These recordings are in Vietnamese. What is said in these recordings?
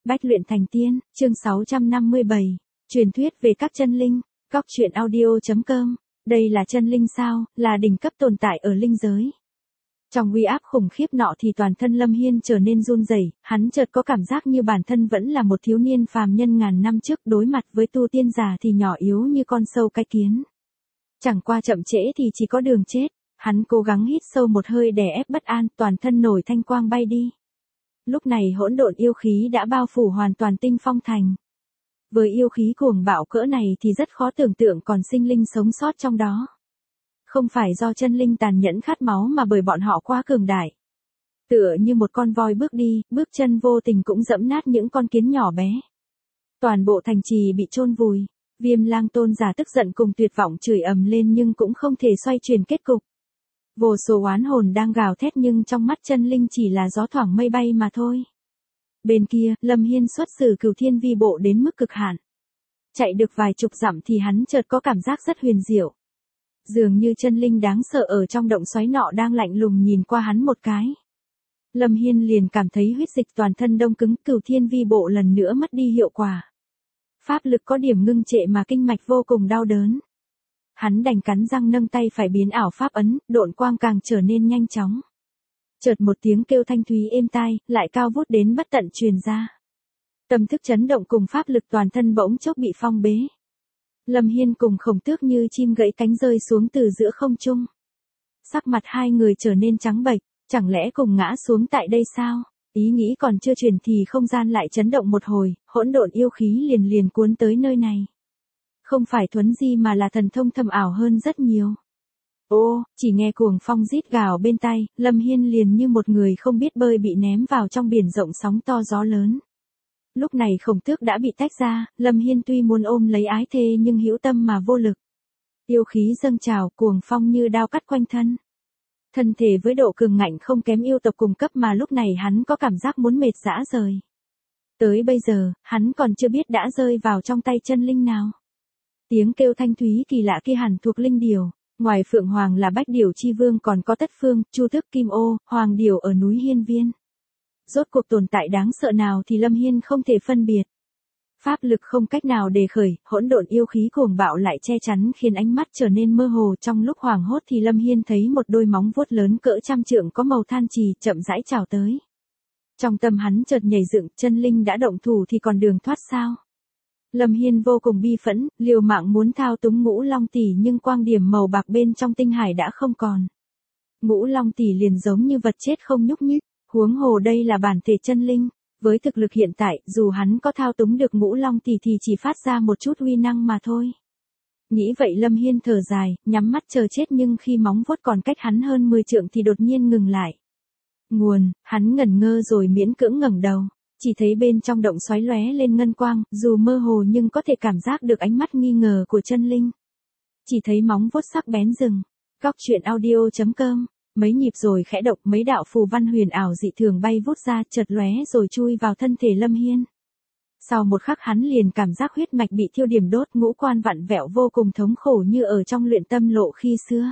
Bách luyện thành tiên, chương 657. Truyền thuyết về các chân linh, Cóc truyện audio.com. Đây là chân linh sao, là đỉnh cấp tồn tại ở linh giới. Trong uy áp khủng khiếp nọ thì toàn thân Lâm Hiên trở nên run rẩy, hắn chợt có cảm giác như bản thân vẫn là một thiếu niên phàm nhân ngàn năm trước, đối mặt với tu tiên giả thì nhỏ yếu như con sâu cái kiến. Chẳng qua chậm trễ thì chỉ có đường chết, hắn cố gắng hít sâu một hơi đè ép bất an, toàn thân nổi thanh quang bay đi. Lúc này hỗn độn yêu khí đã bao phủ hoàn toàn Tinh Phong thành. Với yêu khí cuồng bạo cỡ này thì rất khó tưởng tượng còn sinh linh sống sót trong đó. Không phải do chân linh tàn nhẫn khát máu mà bởi bọn họ quá cường đại. Tựa như một con voi bước đi, bước chân vô tình cũng dẫm nát những con kiến nhỏ bé. Toàn bộ thành trì bị chôn vùi, Viêm Lang tôn giả tức giận cùng tuyệt vọng chửi ầm lên nhưng cũng không thể xoay chuyển kết cục. Vô số oán hồn đang gào thét nhưng trong mắt chân linh chỉ là gió thoảng mây bay mà thôi. Bên kia, Lâm Hiên xuất sử Cửu Thiên Vi bộ đến mức cực hạn. Chạy được vài chục dặm thì hắn chợt có cảm giác rất huyền diệu. Dường như chân linh đáng sợ ở trong động xoáy nọ đang lạnh lùng nhìn qua hắn một cái. Lâm Hiên liền cảm thấy huyết dịch toàn thân đông cứng, Cửu Thiên Vi bộ lần nữa mất đi hiệu quả. Pháp lực có điểm ngưng trệ mà kinh mạch vô cùng đau đớn. Hắn đành cắn răng nâng tay phải biến ảo pháp ấn, độn quang càng trở nên nhanh chóng. Chợt một tiếng kêu thanh thúy êm tai, lại cao vút đến bất tận truyền ra. Tâm thức chấn động cùng pháp lực toàn thân bỗng chốc bị phong bế. Lâm Hiên cùng Khổng Tước như chim gãy cánh rơi xuống từ giữa không trung. Sắc mặt hai người trở nên trắng bệch, chẳng lẽ cùng ngã xuống tại đây sao? Ý nghĩ còn chưa truyền thì không gian lại chấn động một hồi, hỗn độn yêu khí liền cuốn tới nơi này. Không phải thuấn di mà là thần thông thâm ảo hơn rất nhiều. Ô, chỉ nghe cuồng phong rít gào bên tai, Lâm Hiên liền như một người không biết bơi bị ném vào trong biển rộng sóng to gió lớn. Lúc này Khổng Tước đã bị tách ra, Lâm Hiên tuy muốn ôm lấy ái thê nhưng hữu tâm mà vô lực. Yêu khí dâng trào, cuồng phong như đao cắt quanh thân. Thân thể với độ cường ngạnh không kém yêu tộc cùng cấp mà lúc này hắn có cảm giác muốn mệt rã rời. Tới bây giờ, hắn còn chưa biết đã rơi vào trong tay chân linh nào. Tiếng kêu thanh thúy kỳ lạ kia hẳn thuộc linh điểu. Ngoài Phượng Hoàng là Bách Điểu Chi Vương còn có Tất Phương, Chu Tước Kim Ô, Hoàng Điểu ở núi Hiên Viên. Rốt cuộc tồn tại đáng sợ nào thì Lâm Hiên không thể phân biệt. Pháp lực không cách nào đề khởi, hỗn độn yêu khí cuồng bạo lại che chắn khiến ánh mắt trở nên mơ hồ. Trong lúc hoảng hốt thì Lâm Hiên thấy một đôi móng vuốt lớn cỡ trăm trượng có màu than trì chậm rãi chào tới. Trong tâm hắn chợt nhảy dựng, chân linh đã động thủ thì còn đường thoát sao? Lâm Hiên vô cùng bi phẫn, liều mạng muốn thao túng Ngũ Long Tỷ nhưng quang điểm màu bạc bên trong tinh hải đã không còn. Ngũ Long Tỷ liền giống như vật chết không nhúc nhích, huống hồ đây là bản thể chân linh. Với thực lực hiện tại, dù hắn có thao túng được Ngũ Long Tỷ thì chỉ phát ra một chút uy năng mà thôi. Nghĩ vậy Lâm Hiên thở dài, nhắm mắt chờ chết nhưng khi móng vuốt còn cách hắn hơn 10 trượng thì đột nhiên ngừng lại. Nguồn, hắn ngẩn ngơ rồi miễn cưỡng ngẩng đầu. Chỉ thấy bên trong động xoáy lóe lên ngân quang, dù mơ hồ nhưng có thể cảm giác được ánh mắt nghi ngờ của chân linh. Chỉ thấy móng vuốt sắc bén dừng. Cóc truyện audio.com. Mấy nhịp rồi khẽ động, mấy đạo phù văn huyền ảo dị thường bay vút ra, chợt lóe rồi chui vào thân thể Lâm Hiên. Sau một khắc hắn liền cảm giác huyết mạch bị thiêu điểm đốt, ngũ quan vặn vẹo vô cùng thống khổ như ở trong luyện tâm lộ khi xưa.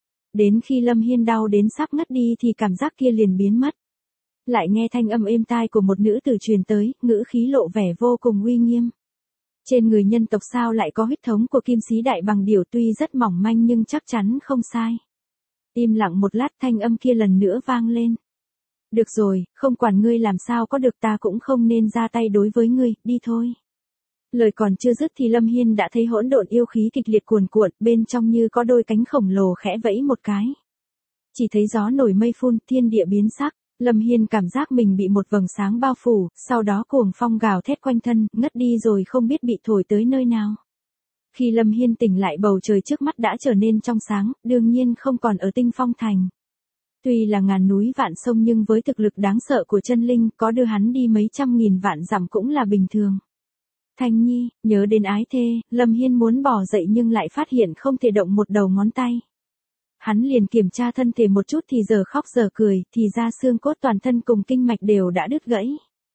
Đến khi Lâm Hiên đau đến sắp ngất đi thì cảm giác kia liền biến mất. Lại nghe thanh âm êm tai của một nữ tử truyền tới, ngữ khí lộ vẻ vô cùng uy nghiêm. Trên người nhân tộc sao lại có huyết thống của Kim Sĩ Đại Bằng Điểu, tuy rất mỏng manh nhưng chắc chắn không sai. Im lặng một lát thanh âm kia lần nữa vang lên. Được rồi, không quản ngươi làm sao có được, ta cũng không nên ra tay đối với ngươi, đi thôi. Lời còn chưa dứt thì Lâm Hiên đã thấy hỗn độn yêu khí kịch liệt cuồn cuộn, bên trong như có đôi cánh khổng lồ khẽ vẫy một cái. Chỉ thấy gió nổi mây phun, thiên địa biến sắc. Lâm Hiên cảm giác mình bị một vầng sáng bao phủ, sau đó cuồng phong gào thét quanh thân, ngất đi rồi không biết bị thổi tới nơi nào. Khi Lâm Hiên tỉnh lại bầu trời trước mắt đã trở nên trong sáng, đương nhiên không còn ở Tinh Phong thành. Tuy là ngàn núi vạn sông nhưng với thực lực đáng sợ của chân linh, có đưa hắn đi mấy trăm nghìn vạn dặm cũng là bình thường. Thanh Nhi, nhớ đến ái thê, Lâm Hiên muốn bỏ dậy nhưng lại phát hiện không thể động một đầu ngón tay. Hắn liền kiểm tra thân thể một chút thì giờ khóc giờ cười, thì ra xương cốt toàn thân cùng kinh mạch đều đã đứt gãy.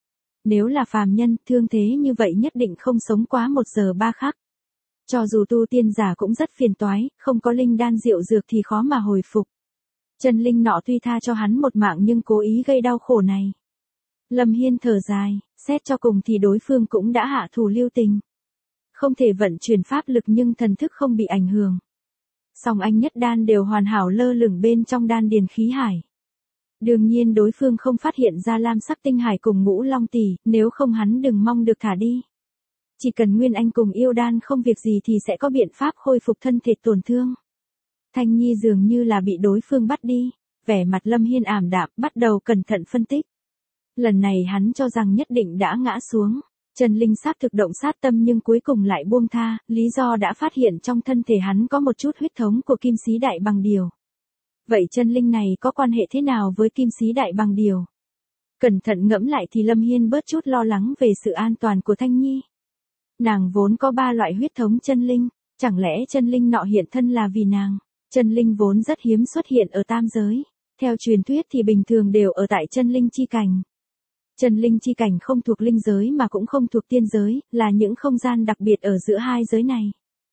Nếu là phàm nhân, thương thế như vậy nhất định không sống quá 1 giờ 3 khắc. Cho dù tu tiên giả cũng rất phiền toái, không có linh đan diệu dược thì khó mà hồi phục. Chân linh nọ tuy tha cho hắn một mạng nhưng cố ý gây đau khổ này. Lâm Hiên thở dài, xét cho cùng thì đối phương cũng đã hạ thủ lưu tình. Không thể vận chuyển pháp lực nhưng thần thức không bị ảnh hưởng. Song anh nhất đan đều hoàn hảo lơ lửng bên trong đan điền khí hải. Đương nhiên đối phương không phát hiện ra lam sắc tinh hải cùng ngũ long tỷ, nếu không hắn đừng mong được thả đi. Chỉ cần Nguyên Anh cùng yêu đan không việc gì thì sẽ có biện pháp khôi phục thân thể tổn thương. Thanh Nhi dường như là bị đối phương bắt đi, vẻ mặt Lâm Hiên ảm đạm, bắt đầu cẩn thận phân tích. Lần này hắn cho rằng nhất định đã ngã xuống, chân linh sát thực động sát tâm nhưng cuối cùng lại buông tha, lý do đã phát hiện trong thân thể hắn có một chút huyết thống của kim sĩ đại bằng điều. Vậy chân linh này có quan hệ thế nào với kim sĩ đại bằng điều? Cẩn thận ngẫm lại thì Lâm Hiên bớt chút lo lắng về sự an toàn của Thanh Nhi. Nàng vốn có 3 loại huyết thống chân linh, chẳng lẽ chân linh nọ hiện thân là vì nàng? Chân linh vốn rất hiếm xuất hiện ở tam giới, theo truyền thuyết thì bình thường đều ở tại chân linh chi cảnh. Chân linh chi cảnh không thuộc linh giới mà cũng không thuộc tiên giới, là những không gian đặc biệt ở giữa hai giới này.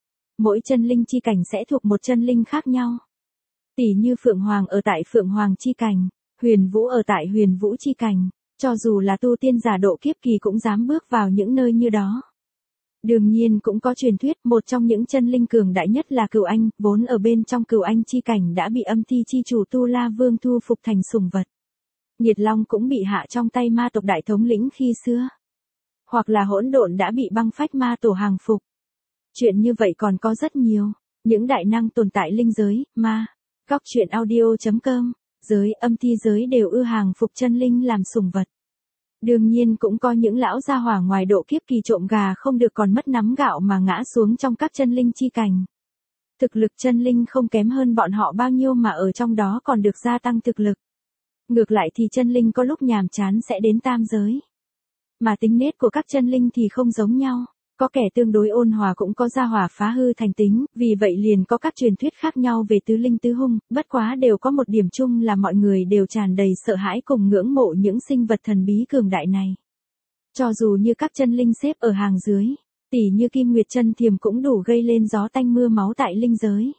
Mỗi chân linh chi cảnh sẽ thuộc một chân linh khác nhau. Tỷ như Phượng Hoàng ở tại Phượng Hoàng chi cảnh, Huyền Vũ ở tại Huyền Vũ chi cảnh, cho dù là tu tiên giả độ kiếp kỳ cũng dám bước vào những nơi như đó. Đương nhiên cũng có truyền thuyết một trong những chân linh cường đại nhất là Cửu Anh, vốn ở bên trong Cửu Anh chi cảnh đã bị âm ti chi chủ Tu La Vương thu phục thành sủng vật. Nhiệt Long cũng bị hạ trong tay ma tộc đại thống lĩnh khi xưa. Hoặc là Hỗn Độn đã bị băng phách ma tổ hàng phục. Chuyện như vậy còn có rất nhiều, những đại năng tồn tại linh giới, ma, góc truyện audio.com, giới âm ti giới đều ưa hàng phục chân linh làm sủng vật. Đương nhiên cũng có những lão gia hỏa ngoài độ kiếp kỳ trộm gà không được còn mất nắm gạo mà ngã xuống trong các chân linh chi cảnh. Thực lực chân linh không kém hơn bọn họ bao nhiêu mà ở trong đó còn được gia tăng thực lực. Ngược lại thì chân linh có lúc nhàm chán sẽ đến tam giới. Mà tính nết của các chân linh thì không giống nhau, có kẻ tương đối ôn hòa cũng có gia hỏa phá hư thành tính, vì vậy liền có các truyền thuyết khác nhau về tứ linh tứ hung, bất quá đều có một điểm chung là mọi người đều tràn đầy sợ hãi cùng ngưỡng mộ những sinh vật thần bí cường đại này. Cho dù như các chân linh xếp ở hàng dưới, tỷ như Kim Nguyệt Chân Thiềm cũng đủ gây lên gió tanh mưa máu tại linh giới.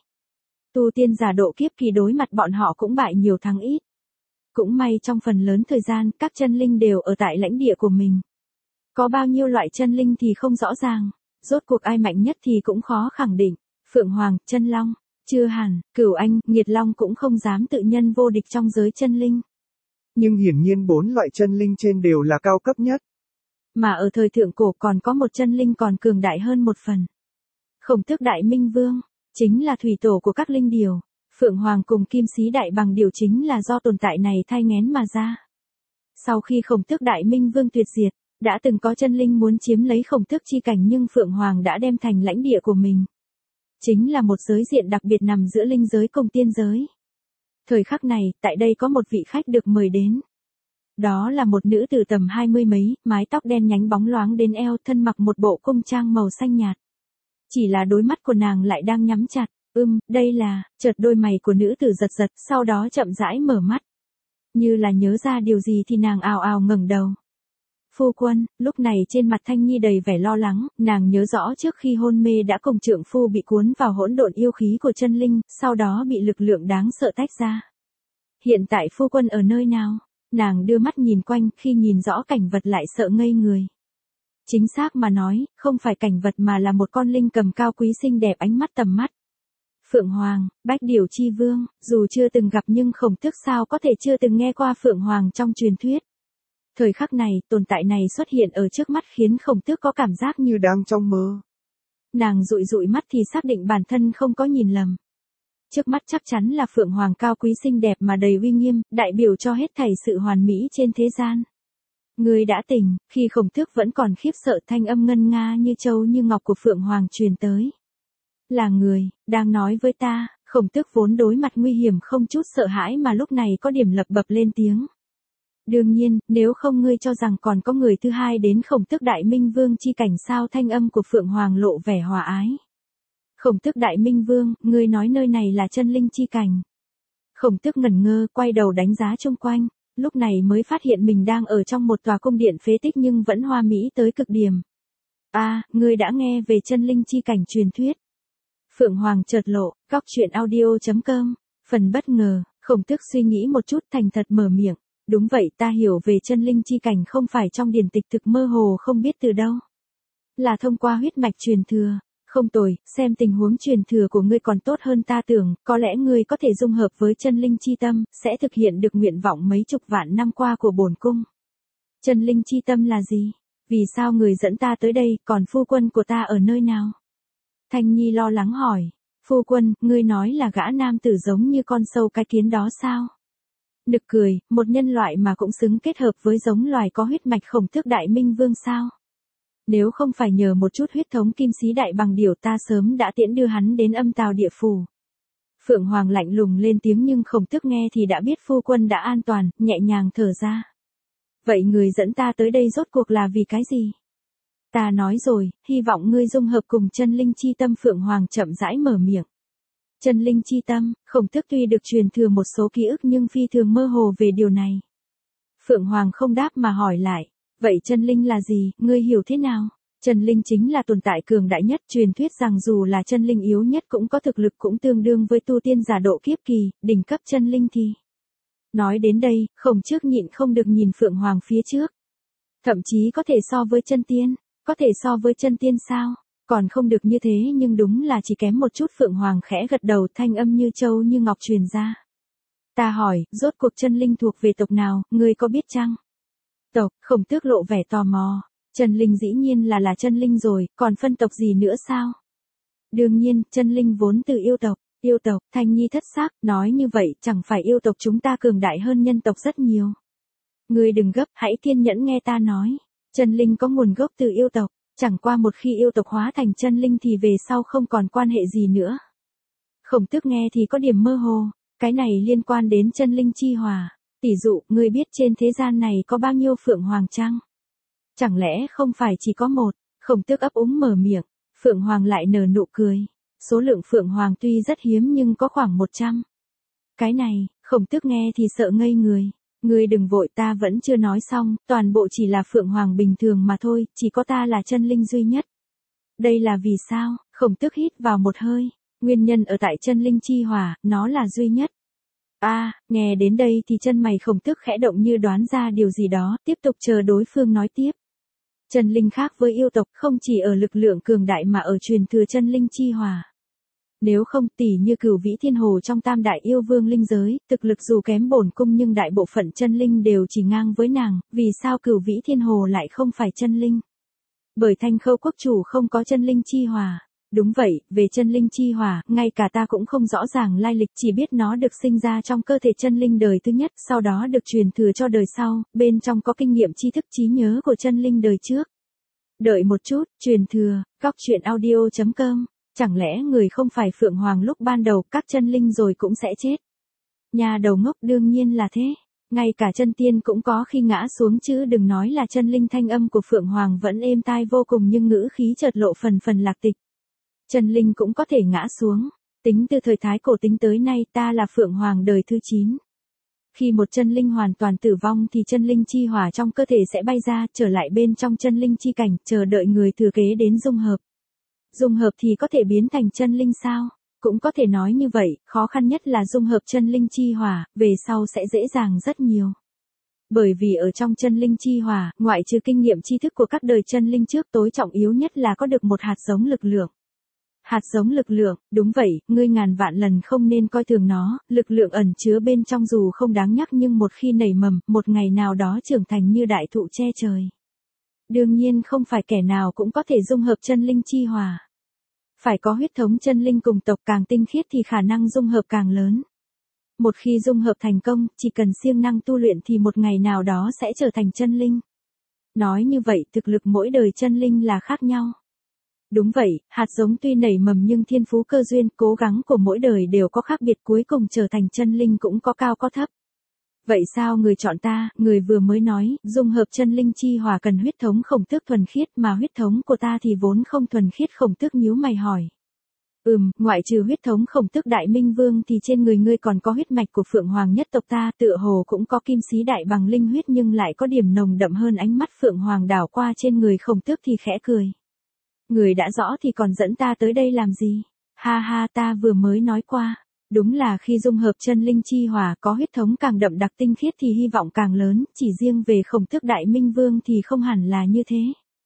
Tu tiên giả độ kiếp kỳ đối mặt bọn họ cũng bại nhiều thắng ít. Cũng may trong phần lớn thời gian các chân linh đều ở tại lãnh địa của mình. Có bao nhiêu loại chân linh thì không rõ ràng, rốt cuộc ai mạnh nhất thì cũng khó khẳng định. Phượng Hoàng, Chân Long, chưa hẳn, Cửu Anh, Nhiệt Long cũng không dám tự nhân vô địch trong giới chân linh. Nhưng hiển nhiên 4 loại chân linh trên đều là cao cấp nhất. Mà ở thời thượng cổ còn có một chân linh còn cường đại hơn một phần. Khổng Tước Đại Minh Vương, chính là thủy tổ của các linh điều. Phượng Hoàng cùng Kim Sĩ Đại Bằng điều chính là do tồn tại này thai nghén mà ra. Sau khi Khổng Tước Đại Minh Vương tuyệt diệt, đã từng có chân linh muốn chiếm lấy Khổng Tước chi cảnh nhưng Phượng Hoàng đã đem thành lãnh địa của mình. Chính là một giới diện đặc biệt nằm giữa linh giới cùng tiên giới. Thời khắc này, tại đây có một vị khách được mời đến. Đó là một nữ tử tầm 20 mấy, mái tóc đen nhánh bóng loáng đến eo, thân mặc một bộ cung trang màu xanh nhạt. Chỉ là đôi mắt của nàng lại đang nhắm chặt. Đây là, chợt đôi mày của nữ tử giật giật, sau đó chậm rãi mở mắt. Như là nhớ ra điều gì thì nàng ào ào ngẩng đầu. Phu quân, lúc này trên mặt Thanh Nhi đầy vẻ lo lắng, nàng nhớ rõ trước khi hôn mê đã cùng trượng phu bị cuốn vào hỗn độn yêu khí của chân linh, sau đó bị lực lượng đáng sợ tách ra. Hiện tại phu quân ở nơi nào? Nàng đưa mắt nhìn quanh, khi nhìn rõ cảnh vật lại sợ ngây người. Chính xác mà nói, không phải cảnh vật mà là một con linh cầm cao quý xinh đẹp ánh mắt tầm mắt. Phượng Hoàng, Bách Điểu Chi Vương, dù chưa từng gặp nhưng Khổng Tước sao có thể chưa từng nghe qua Phượng Hoàng trong truyền thuyết. Thời khắc này, tồn tại này xuất hiện ở trước mắt khiến Khổng Tước có cảm giác như đang trong mơ. Nàng dụi dụi mắt thì xác định bản thân không có nhìn lầm. Trước mắt chắc chắn là Phượng Hoàng cao quý xinh đẹp mà đầy uy nghiêm, đại biểu cho hết thảy sự hoàn mỹ trên thế gian. Ngươi đã tỉnh, khi Khổng Tước vẫn còn khiếp sợ thanh âm ngân nga như châu như ngọc của Phượng Hoàng truyền tới. Là người, đang nói với ta. Khổng Tước vốn đối mặt nguy hiểm không chút sợ hãi mà lúc này có điểm lập bập lên tiếng. Đương nhiên, nếu không ngươi cho rằng còn có người thứ hai đến Khổng Tước Đại Minh Vương chi cảnh sao? Thanh âm của Phượng Hoàng lộ vẻ hòa ái. Khổng Tước Đại Minh Vương, ngươi nói nơi này là chân linh chi cảnh. Khổng Tước ngẩn ngơ, quay đầu đánh giá xung quanh, lúc này mới phát hiện mình đang ở trong một tòa cung điện phế tích nhưng vẫn hoa mỹ tới cực điểm. Ngươi đã nghe về chân linh chi cảnh truyền thuyết. Phượng Hoàng chợt lộ, góc truyện audio.com, phần bất ngờ, Khổng Tước suy nghĩ một chút thành thật mở miệng, Đúng vậy, ta hiểu về chân linh chi cảnh không phải trong điển tịch thực mơ hồ không biết từ đâu. Là thông qua huyết mạch truyền thừa. Không tồi, xem tình huống truyền thừa của ngươi còn tốt hơn ta tưởng, có lẽ ngươi có thể dung hợp với chân linh chi tâm, sẽ thực hiện được nguyện vọng mấy chục vạn năm qua của bổn cung. Chân linh chi tâm là gì? Vì sao người dẫn ta tới đây, còn phu quân của ta ở nơi nào? Thanh Nhi lo lắng hỏi. Phu quân, ngươi nói là gã nam tử giống như con sâu cái kiến đó sao? Nực cười, một nhân loại mà cũng xứng kết hợp với giống loài có huyết mạch Khổng Tước Đại Minh Vương sao? Nếu không phải nhờ một chút huyết thống kim sĩ đại bằng điểu ta sớm đã tiễn đưa hắn đến âm tào địa phủ. Phượng Hoàng lạnh lùng lên tiếng nhưng Khổng Tước nghe thì đã biết phu quân đã an toàn, nhẹ nhàng thở ra. Vậy người dẫn ta tới đây rốt cuộc là vì cái gì? Ta nói rồi, hy vọng ngươi dung hợp cùng chân linh chi tâm. Phượng Hoàng chậm rãi mở miệng. Chân linh chi tâm, Khổng Tước tuy được truyền thừa một số ký ức nhưng phi thường mơ hồ về điều này. Phượng Hoàng không đáp mà hỏi lại. Vậy chân linh là gì, ngươi hiểu thế nào? Chân linh chính là tồn tại cường đại nhất, truyền thuyết rằng dù là chân linh yếu nhất cũng có thực lực cũng tương đương với tu tiên giả độ kiếp kỳ, đỉnh cấp chân linh thì. Nói đến đây, Khổng Tước nhịn không được nhìn Phượng Hoàng phía trước. Thậm chí có thể so với chân tiên, có thể so với chân tiên sao? Còn không được như thế nhưng đúng là chỉ kém một chút. Phượng Hoàng khẽ gật đầu, thanh âm như châu như ngọc truyền ra. Ta hỏi, rốt cuộc chân linh thuộc về tộc nào, ngươi có biết chăng? Tộc, Khổng Tước lộ vẻ tò mò. Chân linh dĩ nhiên là chân linh rồi, còn phân tộc gì nữa sao? Đương nhiên, chân linh vốn từ yêu tộc. Yêu tộc, Thanh Nhi thất xác, nói như vậy chẳng phải yêu tộc chúng ta cường đại hơn nhân tộc rất nhiều. Ngươi đừng gấp, hãy kiên nhẫn nghe ta nói. Chân linh có nguồn gốc từ yêu tộc, chẳng qua một khi yêu tộc hóa thành chân linh thì về sau không còn quan hệ gì nữa. Khổng Tước nghe thì có điểm mơ hồ, cái này liên quan đến chân linh chi hòa. Tỷ dụ, ngươi biết trên thế gian này có bao nhiêu Phượng Hoàng chăng? Chẳng lẽ không phải chỉ có một? Khổng Tước ấp úng mở miệng. Phượng Hoàng lại nở nụ cười. Số lượng Phượng Hoàng tuy rất hiếm nhưng có khoảng 100. Cái này, Khổng Tước nghe thì sợ ngây người. Ngươi đừng vội, ta vẫn chưa nói xong, toàn bộ chỉ là Phượng Hoàng bình thường mà thôi, chỉ có ta là chân linh duy nhất. Đây là vì sao? Khổng Tước hít vào một hơi. Nguyên nhân ở tại chân linh chi hòa, nó là duy nhất. Nghe đến đây thì chân mày Khổng Tước khẽ động như đoán ra điều gì đó, tiếp tục chờ đối phương nói tiếp. Chân linh khác với yêu tộc, không chỉ ở lực lượng cường đại mà ở truyền thừa chân linh chi hòa. Nếu không, tỷ như Cửu Vĩ Thiên Hồ trong Tam Đại Yêu Vương linh giới, thực lực dù kém bổn cung nhưng đại bộ phận chân linh đều chỉ ngang với nàng, vì sao Cửu Vĩ Thiên Hồ lại không phải chân linh? Bởi Thanh Khâu quốc chủ không có chân linh chi hòa. Đúng vậy, về chân linh chi hòa, ngay cả ta cũng không rõ ràng lai lịch, chỉ biết nó được sinh ra trong cơ thể chân linh đời thứ nhất, sau đó được truyền thừa cho đời sau, bên trong có kinh nghiệm tri thức trí nhớ của chân linh đời trước. Đợi một chút, truyền thừa, goctruyện audio.com, chẳng lẽ người không phải Phượng Hoàng lúc ban đầu các chân linh rồi cũng sẽ chết? Nhà đầu ngốc, đương nhiên là thế. Ngay cả chân tiên cũng có khi ngã xuống chứ đừng nói là chân linh. Thanh âm của Phượng Hoàng vẫn êm tai vô cùng nhưng ngữ khí chợt lộ phần lạc tịch. Chân linh cũng có thể ngã xuống. Tính từ thời Thái Cổ tính tới nay ta là Phượng Hoàng đời thứ 9. Khi một chân linh hoàn toàn tử vong thì chân linh chi hỏa trong cơ thể sẽ bay ra, trở lại bên trong chân linh chi cảnh, chờ đợi người thừa kế đến dung hợp. Dung hợp thì có thể biến thành chân linh sao? Cũng có thể nói như vậy, khó khăn nhất là dung hợp chân linh chi hỏa, về sau sẽ dễ dàng rất nhiều. Bởi vì ở trong chân linh chi hỏa, ngoại trừ kinh nghiệm tri thức của các đời chân linh trước, tối trọng yếu nhất là có được một hạt giống lực lượng. Hạt giống lực lượng, đúng vậy, ngươi ngàn vạn lần không nên coi thường nó, lực lượng ẩn chứa bên trong dù không đáng nhắc nhưng một khi nảy mầm, một ngày nào đó trưởng thành như đại thụ che trời. Đương nhiên không phải kẻ nào cũng có thể dung hợp chân linh chi hòa. Phải có huyết thống chân linh cùng tộc càng tinh khiết thì khả năng dung hợp càng lớn. Một khi dung hợp thành công, chỉ cần siêng năng tu luyện thì một ngày nào đó sẽ trở thành chân linh. Nói như vậy, thực lực mỗi đời chân linh là khác nhau. Đúng vậy, hạt giống tuy nảy mầm nhưng thiên phú cơ duyên, cố gắng của mỗi đời đều có khác biệt, cuối cùng trở thành chân linh cũng có cao có thấp. Vậy sao người chọn ta, người vừa mới nói, dung hợp chân linh chi hòa cần huyết thống Khổng Tước thuần khiết mà huyết thống của ta thì vốn không thuần khiết. Khổng Tước nhíu mày hỏi. Ngoại trừ huyết thống Khổng Tước Đại Minh Vương thì trên người ngươi còn có huyết mạch của Phượng Hoàng nhất tộc ta, tựa hồ cũng có kim sĩ đại bằng linh huyết nhưng lại có điểm nồng đậm hơn. Ánh mắt Phượng Hoàng đảo qua trên người Khổng Tước thì khẽ cười. Người đã rõ thì còn dẫn ta tới đây làm gì? Ha ha, ta vừa mới nói qua. Đúng là khi dung hợp chân linh chi hỏa có huyết thống càng đậm đặc tinh khiết thì hy vọng càng lớn, chỉ riêng về Khổng Tước Đại Minh Vương thì không hẳn là như thế.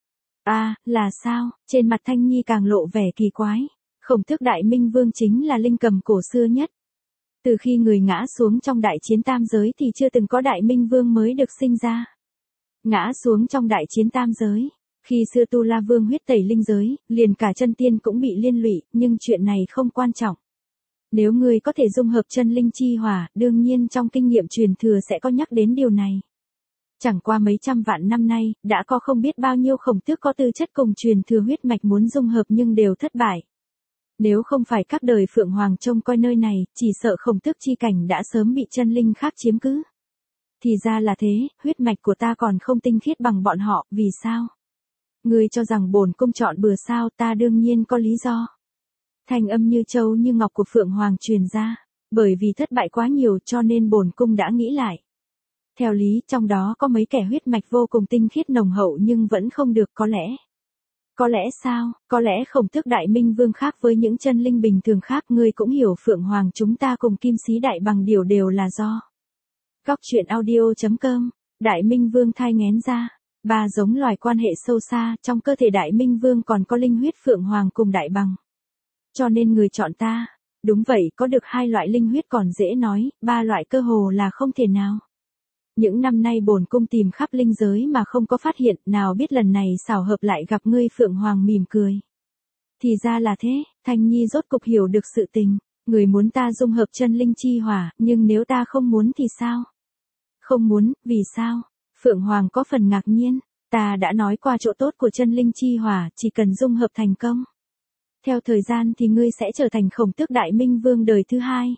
Là sao? Trên mặt Thanh Nhi càng lộ vẻ kỳ quái. Khổng Tước Đại Minh Vương chính là linh cầm cổ xưa nhất. Từ khi người ngã xuống trong đại chiến tam giới thì chưa từng có Đại Minh Vương mới được sinh ra. Ngã xuống trong đại chiến tam giới. Khi xưa Tu La Vương huyết tẩy linh giới, liền cả chân tiên cũng bị liên lụy, nhưng chuyện này không quan trọng. Nếu ngươi có thể dung hợp chân linh chi hỏa, đương nhiên trong kinh nghiệm truyền thừa sẽ có nhắc đến điều này. Chẳng qua mấy trăm vạn năm nay, đã có không biết bao nhiêu khổng tước có tư chất cùng truyền thừa huyết mạch muốn dung hợp nhưng đều thất bại. Nếu không phải các đời Phượng Hoàng trông coi nơi này, chỉ sợ khổng tước chi cảnh đã sớm bị chân linh khác chiếm cứ. Thì ra là thế, huyết mạch của ta còn không tinh khiết bằng bọn họ, vì sao? Ngươi cho rằng bổn cung chọn bừa sao, ta đương nhiên có lý do. Thanh âm như châu như ngọc của Phượng Hoàng truyền ra, bởi vì thất bại quá nhiều cho nên bổn cung đã nghĩ lại. Theo lý, trong đó có mấy kẻ huyết mạch vô cùng tinh khiết nồng hậu nhưng vẫn không được, có lẽ. Có lẽ sao? Có lẽ Khổng Tước Đại Minh Vương khác với những chân linh bình thường khác, ngươi cũng hiểu Phượng Hoàng chúng ta cùng Kim Sĩ Đại Bằng Điểu đều là do. Góc truyện audio.com, Đại Minh Vương thai nghén ra. Ba giống loài quan hệ sâu xa, trong cơ thể Đại Minh Vương còn có linh huyết Phượng Hoàng cùng Đại Bằng. Cho nên người chọn ta. Đúng vậy, có được hai loại linh huyết còn dễ nói, ba loại cơ hồ là không thể nào. Những năm nay bổn cung tìm khắp linh giới mà không có phát hiện, nào biết lần này xảo hợp lại gặp ngươi. Phượng Hoàng mỉm cười. Thì ra là thế, Thanh Nhi rốt cục hiểu được sự tình. Người muốn ta dung hợp chân linh chi hỏa, nhưng nếu ta không muốn thì sao? Không muốn, vì sao? Phượng Hoàng có phần ngạc nhiên. Ta đã nói qua chỗ tốt của chân linh chi hỏa, chỉ cần dung hợp thành công. Theo thời gian thì ngươi sẽ trở thành Khổng Tước Đại Minh Vương đời thứ hai.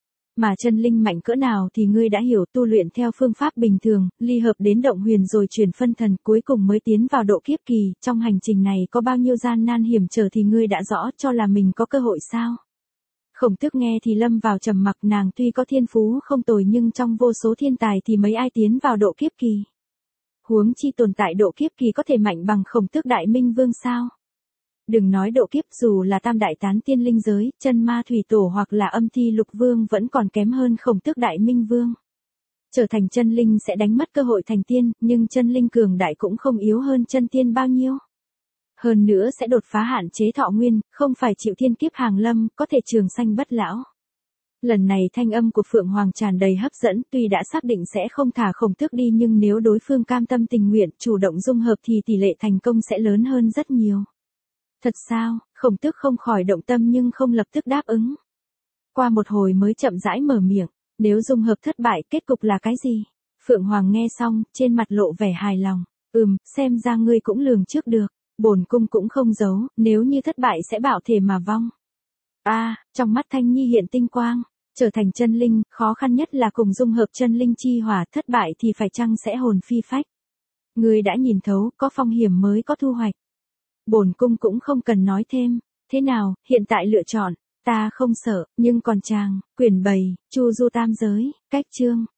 Mà chân linh mạnh cỡ nào thì ngươi đã hiểu, tu luyện theo phương pháp bình thường, ly hợp đến động huyền rồi chuyển phân thần, cuối cùng mới tiến vào độ kiếp kỳ. Trong hành trình này có bao nhiêu gian nan hiểm trở thì ngươi đã rõ, cho là mình có cơ hội sao? Khổng Tước nghe thì lâm vào trầm mặc, nàng tuy có thiên phú không tồi nhưng trong vô số thiên tài thì mấy ai tiến vào độ kiếp kỳ. Huống chi tồn tại độ kiếp kỳ có thể mạnh bằng Khổng Tước Đại Minh Vương sao? Đừng nói độ kiếp, dù là tam đại tán tiên linh giới, chân ma thủy tổ hoặc là âm thi lục vương vẫn còn kém hơn Khổng Tước Đại Minh Vương. Trở thành chân linh sẽ đánh mất cơ hội thành tiên, nhưng chân linh cường đại cũng không yếu hơn chân tiên bao nhiêu. Hơn nữa sẽ đột phá hạn chế thọ nguyên, không phải chịu thiên kiếp hàng lâm, có thể trường sanh bất lão. Lần này thanh âm của Phượng Hoàng tràn đầy hấp dẫn, tuy đã xác định sẽ không thả Khổng Tước đi nhưng nếu đối phương cam tâm tình nguyện, chủ động dung hợp thì tỷ lệ thành công sẽ lớn hơn rất nhiều. Thật sao? Khổng Tước không khỏi động tâm nhưng không lập tức đáp ứng. Qua một hồi mới chậm rãi mở miệng, nếu dung hợp thất bại kết cục là cái gì? Phượng Hoàng nghe xong, trên mặt lộ vẻ hài lòng. Xem ra ngươi cũng lường trước được, bổn cung cũng không giấu, nếu như thất bại sẽ bạo thể mà vong. Trong mắt Thanh Nhi hiện tinh quang, trở thành chân linh, khó khăn nhất là cùng dung hợp chân linh chi hỏa, thất bại thì phải chăng sẽ hồn phi phách. Ngươi đã nhìn thấu, có phong hiểm mới có thu hoạch. Bổn cung cũng không cần nói thêm, thế nào, hiện tại lựa chọn, ta không sợ, nhưng còn chàng, quyển 7, Chu Du Tam Giới, cách chương.